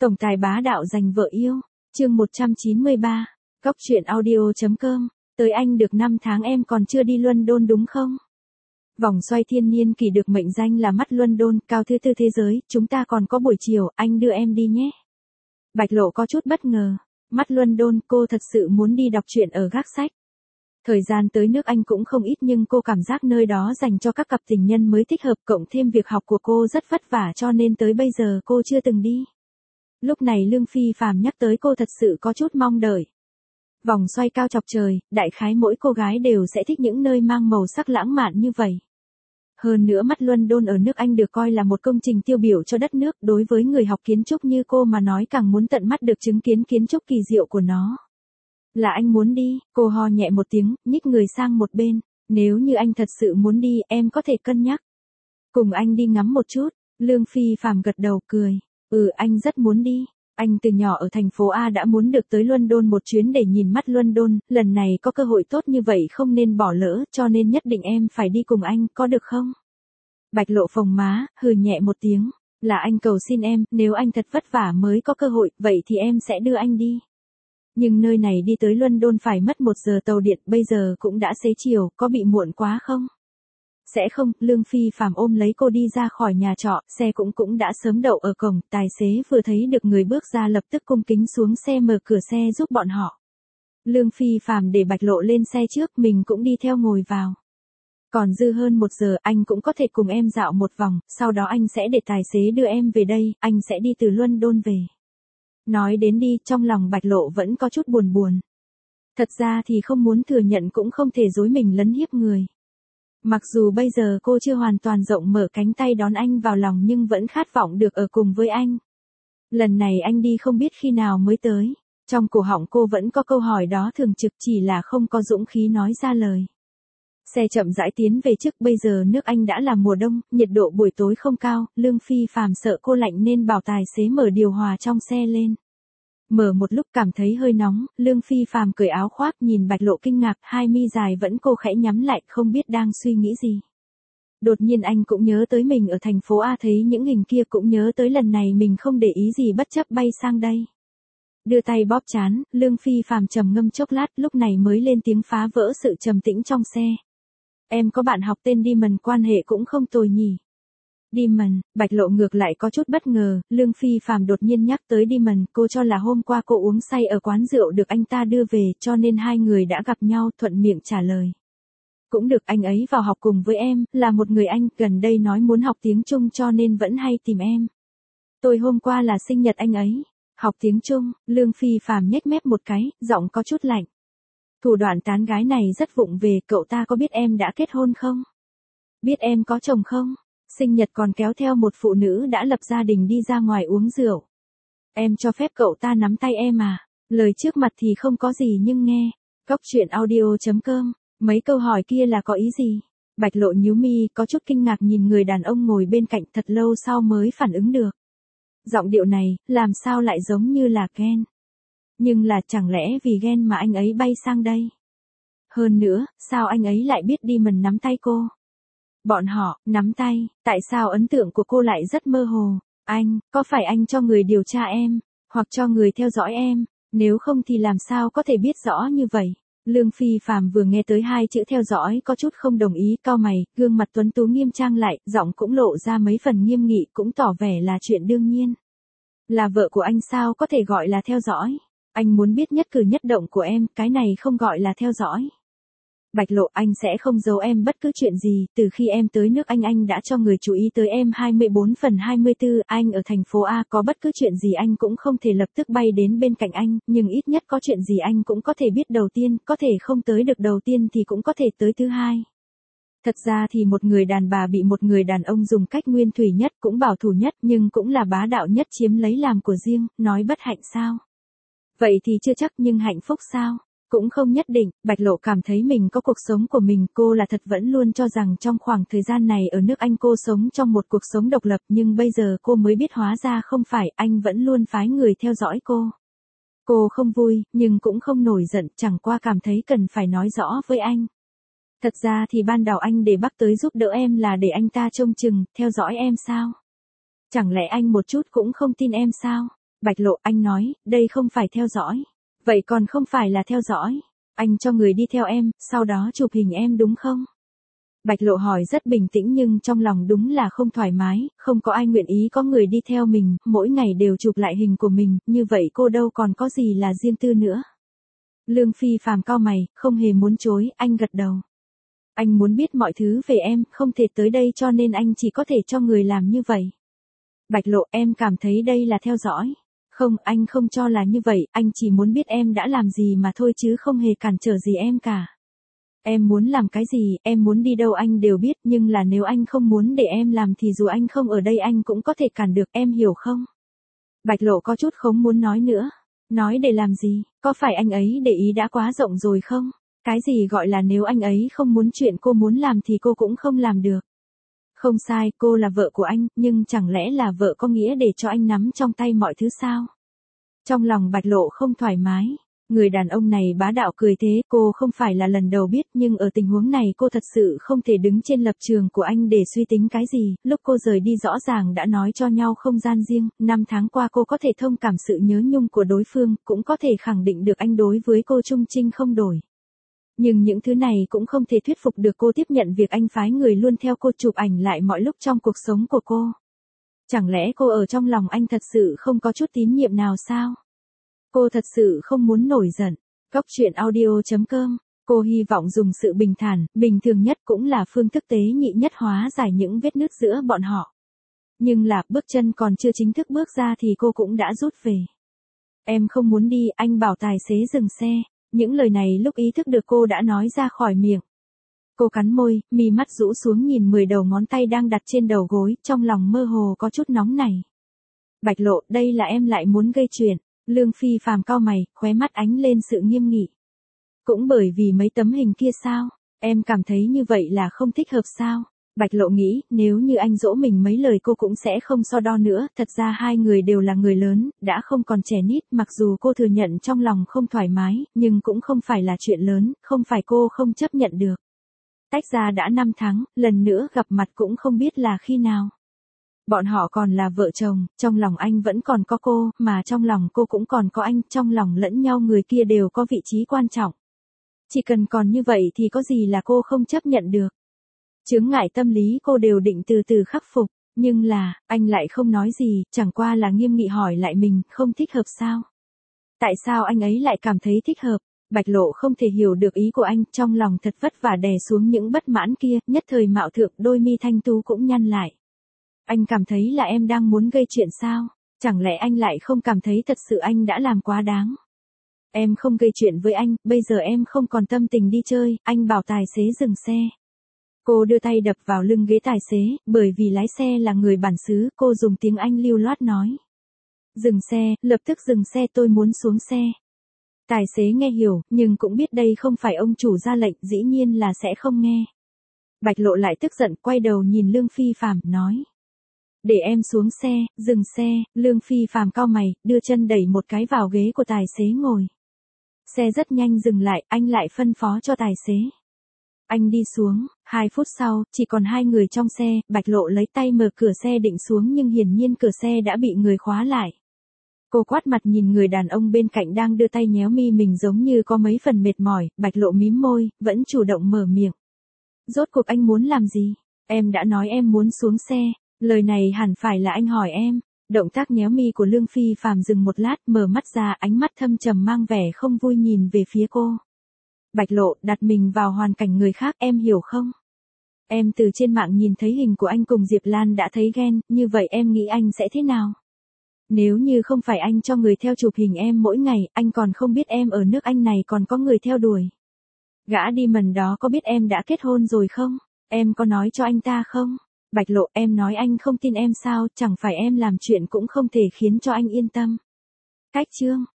Tổng tài bá đạo giành vợ yêu. Chương 193. Góc truyện audio.com. Tới Anh được 5 tháng em còn chưa đi London đúng không? Vòng xoay thiên niên kỳ được mệnh danh là mắt London, cao thứ tư thế giới, chúng ta còn có buổi chiều, anh đưa em đi nhé. Bạch Lộ có chút bất ngờ. Mắt London, cô thật sự muốn đi đọc truyện ở Gác Sách. Thời gian tới nước Anh cũng không ít nhưng cô cảm giác nơi đó dành cho các cặp tình nhân mới thích hợp, cộng thêm việc học của cô rất vất vả cho nên tới bây giờ cô chưa từng đi. Lúc này Lương Phi Phạm nhắc tới cô thật sự có chút mong đợi. Vòng xoay cao chọc trời, đại khái mỗi cô gái đều sẽ thích những nơi mang màu sắc lãng mạn như vậy. Hơn nữa mắt London ở nước Anh được coi là một công trình tiêu biểu cho đất nước, đối với người học kiến trúc như cô mà nói càng muốn tận mắt được chứng kiến kiến trúc kỳ diệu của nó. Là anh muốn đi, cô ho nhẹ một tiếng, nhích người sang một bên. Nếu như anh thật sự muốn đi, em có thể cân nhắc. Cùng anh đi ngắm một chút. Lương Phi Phạm gật đầu cười. Anh rất muốn đi. Anh từ nhỏ ở thành phố A đã muốn được tới London một chuyến để nhìn mắt London, lần này có cơ hội tốt như vậy không nên bỏ lỡ, cho nên nhất định em phải đi cùng anh, có được không? Bạch Lộ phồng má, hừ nhẹ một tiếng. Là anh cầu xin em, nếu anh thật vất vả mới có cơ hội, vậy thì em sẽ đưa anh đi. Nhưng nơi này đi tới London phải mất 1 giờ tàu điện, bây giờ cũng đã xế chiều, có bị muộn quá không? Sẽ không, Lương Phi Phạm ôm lấy cô đi ra khỏi nhà trọ, xe cũng đã sớm đậu ở cổng, tài xế vừa thấy được người bước ra lập tức cung kính xuống xe mở cửa xe giúp bọn họ. Lương Phi Phạm để Bạch Lộ lên xe trước, mình cũng đi theo ngồi vào. Còn dư hơn 1 giờ, anh cũng có thể cùng em dạo một vòng, sau đó anh sẽ để tài xế đưa em về đây, anh sẽ đi từ London về. Nói đến đi, trong lòng Bạch Lộ vẫn có chút buồn buồn. Thật ra thì không muốn thừa nhận cũng không thể dối mình lấn hiếp người. Mặc dù bây giờ cô chưa hoàn toàn rộng mở cánh tay đón anh vào lòng nhưng vẫn khát vọng được ở cùng với anh. Lần này anh đi không biết khi nào mới tới. Trong cổ họng cô vẫn có câu hỏi đó thường trực, chỉ là không có dũng khí nói ra lời. Xe chậm rãi tiến về trước, bây giờ nước Anh đã là mùa đông, nhiệt độ buổi tối không cao, Lương Phi Phạm sợ cô lạnh nên bảo tài xế mở điều hòa trong xe lên. Mở một lúc cảm thấy hơi nóng, Lương Phi Phạm cởi áo khoác nhìn Bạch Lộ kinh ngạc, hai mi dài vẫn cô khẽ nhắm lại không biết đang suy nghĩ gì. Đột nhiên anh cũng nhớ tới mình ở thành phố A thấy những hình kia, cũng nhớ tới lần này mình không để ý gì bất chấp bay sang đây. Đưa tay bóp trán, Lương Phi Phạm trầm ngâm chốc lát lúc này mới lên tiếng phá vỡ sự trầm tĩnh trong xe. Em có bạn học tên Dimon, quan hệ cũng không tồi nhỉ. Dimon, Bạch Lộ ngược lại có chút bất ngờ, Lương Phi Phạm đột nhiên nhắc tới Dimon, cô cho là hôm qua cô uống say ở quán rượu được anh ta đưa về, cho nên hai người đã gặp nhau, thuận miệng trả lời. Cũng được, anh ấy vào học cùng với em, là một người Anh, gần đây nói muốn học tiếng Trung cho nên vẫn hay tìm em. Tôi hôm qua là sinh nhật anh ấy. Học tiếng Trung, Lương Phi Phạm nhếch mép một cái, giọng có chút lạnh. Thủ đoạn tán gái này rất vụng về, cậu ta có biết em đã kết hôn không? Biết em có chồng không? Sinh nhật còn kéo theo một phụ nữ đã lập gia đình đi ra ngoài uống rượu. Em cho phép cậu ta nắm tay em à? Lời trước mặt thì không có gì nhưng nghe. Góc truyện audio.com. Mấy câu hỏi kia là có ý gì? Bạch Lộ nhíu mi, có chút kinh ngạc nhìn người đàn ông ngồi bên cạnh, thật lâu sau mới phản ứng được. Giọng điệu này, làm sao lại giống như là ghen? Nhưng là chẳng lẽ vì ghen mà anh ấy bay sang đây? Hơn nữa, sao anh ấy lại biết Dimon nắm tay cô? Bọn họ, nắm tay, tại sao ấn tượng của cô lại rất mơ hồ? Anh, có phải anh cho người điều tra em, hoặc cho người theo dõi em? Nếu không thì làm sao có thể biết rõ như vậy? Lương Phi Phạm vừa nghe tới 2 chữ theo dõi có chút không đồng ý, cau mày, gương mặt tuấn tú nghiêm trang lại, giọng cũng lộ ra mấy phần nghiêm nghị, cũng tỏ vẻ là chuyện đương nhiên. Là vợ của anh sao có thể gọi là theo dõi? Anh muốn biết nhất cử nhất động của em, cái này không gọi là theo dõi. Bạch Lộ, anh sẽ không giấu em bất cứ chuyện gì, từ khi em tới nước anh đã cho người chú ý tới em 24/24, anh ở thành phố A có bất cứ chuyện gì anh cũng không thể lập tức bay đến bên cạnh anh, nhưng ít nhất có chuyện gì anh cũng có thể biết đầu tiên, có thể không tới được đầu tiên thì cũng có thể tới thứ hai. Thật ra thì một người đàn bà bị một người đàn ông dùng cách nguyên thủy nhất cũng bảo thủ nhất nhưng cũng là bá đạo nhất chiếm lấy làm của riêng, nói bất hạnh sao? Vậy thì chưa chắc, nhưng hạnh phúc sao? Cũng không nhất định. Bạch Lộ cảm thấy mình có cuộc sống của mình, cô là thật vẫn luôn cho rằng trong khoảng thời gian này ở nước Anh cô sống trong một cuộc sống độc lập, nhưng bây giờ cô mới biết hóa ra không phải, anh vẫn luôn phái người theo dõi cô. Cô không vui, nhưng cũng không nổi giận, chẳng qua cảm thấy cần phải nói rõ với anh. Thật ra thì ban đầu anh để Bắc tới giúp đỡ em là để anh ta trông chừng, theo dõi em sao? Chẳng lẽ anh một chút cũng không tin em sao? Bạch Lộ, anh nói, đây không phải theo dõi. Vậy còn không phải là theo dõi. Anh cho người đi theo em, sau đó chụp hình em đúng không? Bạch Lộ hỏi rất bình tĩnh nhưng trong lòng đúng là không thoải mái, không có ai nguyện ý có người đi theo mình, mỗi ngày đều chụp lại hình của mình, như vậy cô đâu còn có gì là riêng tư nữa. Lương Phi Phàm cau mày, không hề muốn chối, anh gật đầu. Anh muốn biết mọi thứ về em, không thể tới đây cho nên anh chỉ có thể cho người làm như vậy. Bạch Lộ, em cảm thấy đây là theo dõi. Không, anh không cho là như vậy, anh chỉ muốn biết em đã làm gì mà thôi chứ không hề cản trở gì em cả. Em muốn làm cái gì, em muốn đi đâu anh đều biết, nhưng là nếu anh không muốn để em làm thì dù anh không ở đây anh cũng có thể cản được, em hiểu không? Bạch Lộ có chút không muốn nói nữa. Nói để làm gì, có phải anh ấy để ý đã quá rộng rồi không? Cái gì gọi là nếu anh ấy không muốn chuyện cô muốn làm thì cô cũng không làm được. Không sai, cô là vợ của anh, nhưng chẳng lẽ là vợ có nghĩa để cho anh nắm trong tay mọi thứ sao? Trong lòng Bạch Lộ không thoải mái. Người đàn ông này bá đạo cười thế, cô không phải là lần đầu biết nhưng ở tình huống này cô thật sự không thể đứng trên lập trường của anh để suy tính cái gì, lúc cô rời đi rõ ràng đã nói cho nhau không gian riêng, 5 tháng qua cô có thể thông cảm sự nhớ nhung của đối phương, cũng có thể khẳng định được anh đối với cô trung trinh không đổi. Nhưng những thứ này cũng không thể thuyết phục được cô tiếp nhận việc anh phái người luôn theo cô chụp ảnh lại mọi lúc trong cuộc sống của cô. Chẳng lẽ cô ở trong lòng anh thật sự không có chút tín nhiệm nào sao? Cô thật sự không muốn nổi giận. Góc truyện audio.com. Cô hy vọng dùng sự bình thản, bình thường nhất cũng là phương thức tế nhị nhất hóa giải những vết nứt giữa bọn họ. Nhưng là bước chân còn chưa chính thức bước ra thì cô cũng đã rút về. Em không muốn đi, anh bảo tài xế dừng xe. Những lời này lúc ý thức được cô đã nói ra khỏi miệng. Cô cắn môi, mi mắt rũ xuống nhìn 10 đầu ngón tay đang đặt trên đầu gối, trong lòng mơ hồ có chút nóng này. Bạch Lộ, đây là em lại muốn gây chuyện. Lương Phi Phàm cau mày, khóe mắt ánh lên sự nghiêm nghị. Cũng bởi vì mấy tấm hình kia sao, em cảm thấy như vậy là không thích hợp sao? Bạch Lộ nghĩ, nếu như anh dỗ mình mấy lời cô cũng sẽ không so đo nữa, thật ra hai người đều là người lớn, đã không còn trẻ nít, mặc dù cô thừa nhận trong lòng không thoải mái, nhưng cũng không phải là chuyện lớn, không phải cô không chấp nhận được. Tách ra đã 5 tháng, lần nữa gặp mặt cũng không biết là khi nào. Bọn họ còn là vợ chồng, trong lòng anh vẫn còn có cô, mà trong lòng cô cũng còn có anh, trong lòng lẫn nhau người kia đều có vị trí quan trọng. Chỉ cần còn như vậy thì có gì là cô không chấp nhận được. Chướng ngại tâm lý cô đều định từ từ khắc phục, nhưng là, anh lại không nói gì, chẳng qua là nghiêm nghị hỏi lại mình, không thích hợp sao? Tại sao anh ấy lại cảm thấy thích hợp? Bạch Lộ không thể hiểu được ý của anh, trong lòng thật vất vả đè xuống những bất mãn kia, nhất thời mạo thượng đôi mi thanh tú cũng nhăn lại. Anh cảm thấy là em đang muốn gây chuyện sao? Chẳng lẽ anh lại không cảm thấy thật sự anh đã làm quá đáng? Em không gây chuyện với anh, bây giờ em không còn tâm tình đi chơi, anh bảo tài xế dừng xe. Cô đưa tay đập vào lưng ghế tài xế, bởi vì lái xe là người bản xứ, cô dùng tiếng Anh lưu loát nói. Dừng xe, lập tức dừng xe, tôi muốn xuống xe. Tài xế nghe hiểu, nhưng cũng biết đây không phải ông chủ ra lệnh, dĩ nhiên là sẽ không nghe. Bạch Lộ lại tức giận, quay đầu nhìn Lương Phi Phàm, nói. Để em xuống xe, dừng xe, Lương Phi Phàm cau mày, đưa chân đẩy một cái vào ghế của tài xế ngồi. Xe rất nhanh dừng lại, anh lại phân phó cho tài xế. Anh đi xuống, 2 phút sau, chỉ còn 2 người trong xe, Bạch Lộ lấy tay mở cửa xe định xuống nhưng hiển nhiên cửa xe đã bị người khóa lại. Cô quát mặt nhìn người đàn ông bên cạnh đang đưa tay nhéo mi mình giống như có mấy phần mệt mỏi, Bạch Lộ mím môi, vẫn chủ động mở miệng. Rốt cuộc anh muốn làm gì? Em đã nói em muốn xuống xe, lời này hẳn phải là anh hỏi em. Động tác nhéo mi của Lương Phi Phàm dừng một lát, mở mắt ra, ánh mắt thâm trầm mang vẻ không vui nhìn về phía cô. Bạch Lộ, đặt mình vào hoàn cảnh người khác, em hiểu không? Em từ trên mạng nhìn thấy hình của anh cùng Diệp Lan đã thấy ghen, như vậy em nghĩ anh sẽ thế nào? Nếu như không phải anh cho người theo chụp hình em mỗi ngày, anh còn không biết em ở nước Anh này còn có người theo đuổi. Gã đi mần đó có biết em đã kết hôn rồi không? Em có nói cho anh ta không? Bạch Lộ, em nói anh không tin em sao, chẳng phải em làm chuyện cũng không thể khiến cho anh yên tâm. Cách chương.